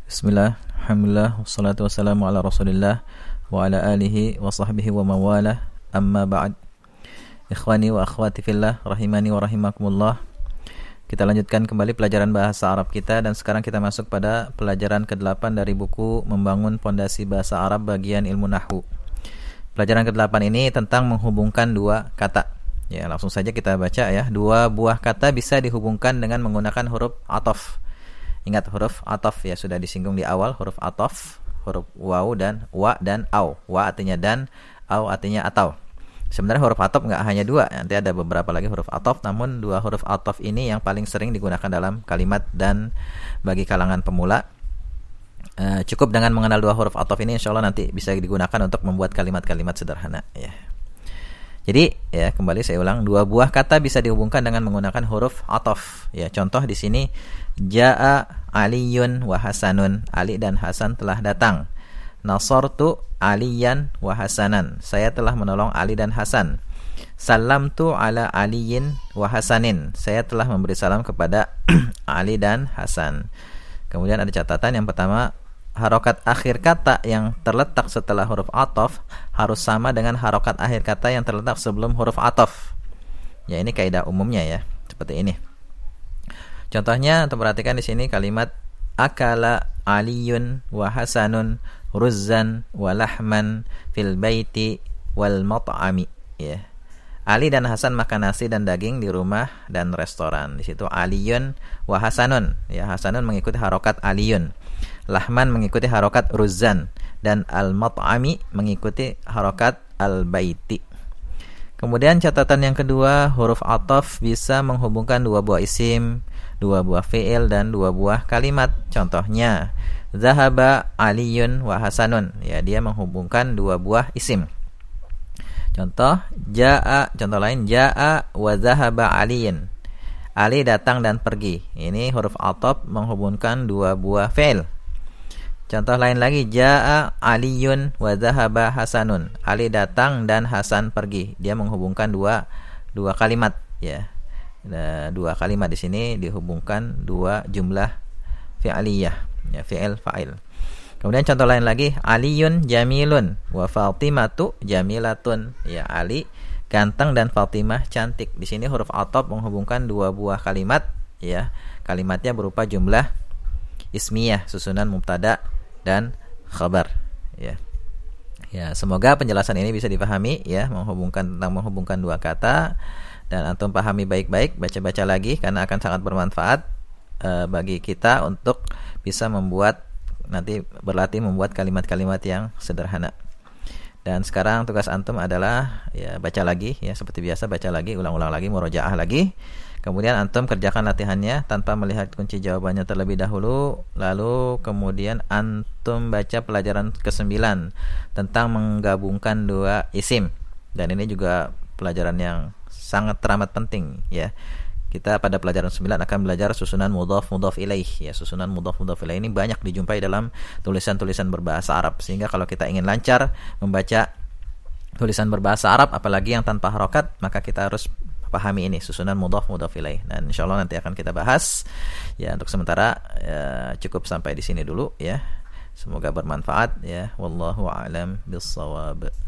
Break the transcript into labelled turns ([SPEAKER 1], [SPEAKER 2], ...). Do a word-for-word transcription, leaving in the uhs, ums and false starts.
[SPEAKER 1] Bismillah, alhamdulillah, wassalatu wassalamu ala rasulillah wa ala alihi wa sahbihi wa mawalah, amma ba'd. Ikhwani wa akhwati fillah, rahimani wa rahimakumullah. Kita lanjutkan kembali pelajaran bahasa Arab kita, dan sekarang kita masuk pada pelajaran kedelapan dari buku Membangun Pondasi Bahasa Arab bagian ilmu nahwu. Pelajaran kedelapan ini tentang menghubungkan dua kata. Ya, langsung saja kita baca ya. Dua buah kata bisa dihubungkan dengan menggunakan huruf ataf. Ingat huruf ataf ya, sudah disinggung di awal, huruf ataf, huruf waw dan wa dan au. Wa artinya dan, au artinya atau. Sebenarnya huruf ataf nggak hanya dua, nanti ada beberapa lagi huruf ataf, namun dua huruf ataf ini yang paling sering digunakan dalam kalimat, dan bagi kalangan pemula uh, cukup dengan mengenal dua huruf ataf ini, insya Allah nanti bisa digunakan untuk membuat kalimat-kalimat sederhana ya. Jadi ya, kembali saya ulang, dua buah kata bisa dihubungkan dengan menggunakan huruf ataf. Ya, contoh di sini jaa Aliyun wa Hasanun, Ali dan Hasan telah datang. Nasartu Aliyan wa Hasanan, saya telah menolong Ali dan Hasan. Salamtu ala Aliyin wa Hasanin, saya telah memberi salam kepada Ali dan Hasan. Kemudian ada catatan, yang pertama, harokat akhir kata yang terletak setelah huruf ataf harus sama dengan harokat akhir kata yang terletak sebelum huruf ataf. Ya, ini kaidah umumnya ya, seperti ini. Contohnya, untuk perhatikan di sini kalimat akala Aliyun wa Hasanun ruzzan wa lahman fil baiti wal mat'ami. Ya. Ali dan Hasan makan nasi dan daging di rumah dan restoran. Di situ Aliyun wa Hasanun. Ya, Hasanun mengikuti harokat Aliyun. Lahman mengikuti harokat ruzzan, dan al-mat'ami mengikuti harokat al-baiti. Kemudian catatan yang kedua, huruf ataf bisa menghubungkan dua buah isim, dua buah fi'il, dan dua buah kalimat. Contohnya, zahaba Aliyun wa Hasanun. Ya, dia menghubungkan dua buah isim. Contoh, jaa, contoh lain, jaa wa zahaba Aliyun. Ali datang dan pergi. Ini huruf ataf menghubungkan dua buah fi'il. Contoh lain lagi, jaa Aliyun wa zahaba Hasanun. Ali datang dan Hasan pergi. Dia menghubungkan dua dua kalimat ya. Ada dua kalimat di sini dihubungkan dua jumlah fi'aliyah, ya, fi'il fa'il. Kemudian contoh lain lagi, Aliyun jamilun wa Fatimatu jamilatun. Ya, Ali ganteng dan Fatimah cantik. Di sini huruf ataf menghubungkan dua buah kalimat ya. Kalimatnya berupa jumlah ismiyah, susunan mubtada dan khabar ya. Ya, semoga penjelasan ini bisa dipahami ya, menghubungkan tentang menghubungkan dua kata, dan antum pahami baik-baik, baca-baca lagi karena akan sangat bermanfaat uh, bagi kita untuk bisa membuat, nanti berlatih membuat kalimat-kalimat yang sederhana. Dan sekarang tugas antum adalah ya, baca lagi ya, seperti biasa, baca lagi, ulang-ulang lagi, murojaah lagi. Kemudian antum kerjakan latihannya tanpa melihat kunci jawabannya terlebih dahulu. Lalu kemudian antum baca pelajaran kesembilan tentang menggabungkan dua isim. Dan ini juga pelajaran yang sangat teramat penting ya. Kita pada pelajaran sembilan akan belajar susunan mudhaf mudhaf ilaih ya. Susunan mudhaf mudhaf ilaih ini banyak dijumpai dalam tulisan-tulisan berbahasa Arab, sehingga kalau kita ingin lancar membaca tulisan berbahasa Arab apalagi yang tanpa harokat, maka kita harus pahami ini, susunan mudhaf mudhaf ilaih. Dan insyaallah nanti akan kita bahas. Ya, untuk sementara ya, cukup sampai di sini dulu ya. Semoga bermanfaat ya. Wallahu a'lam bissawab.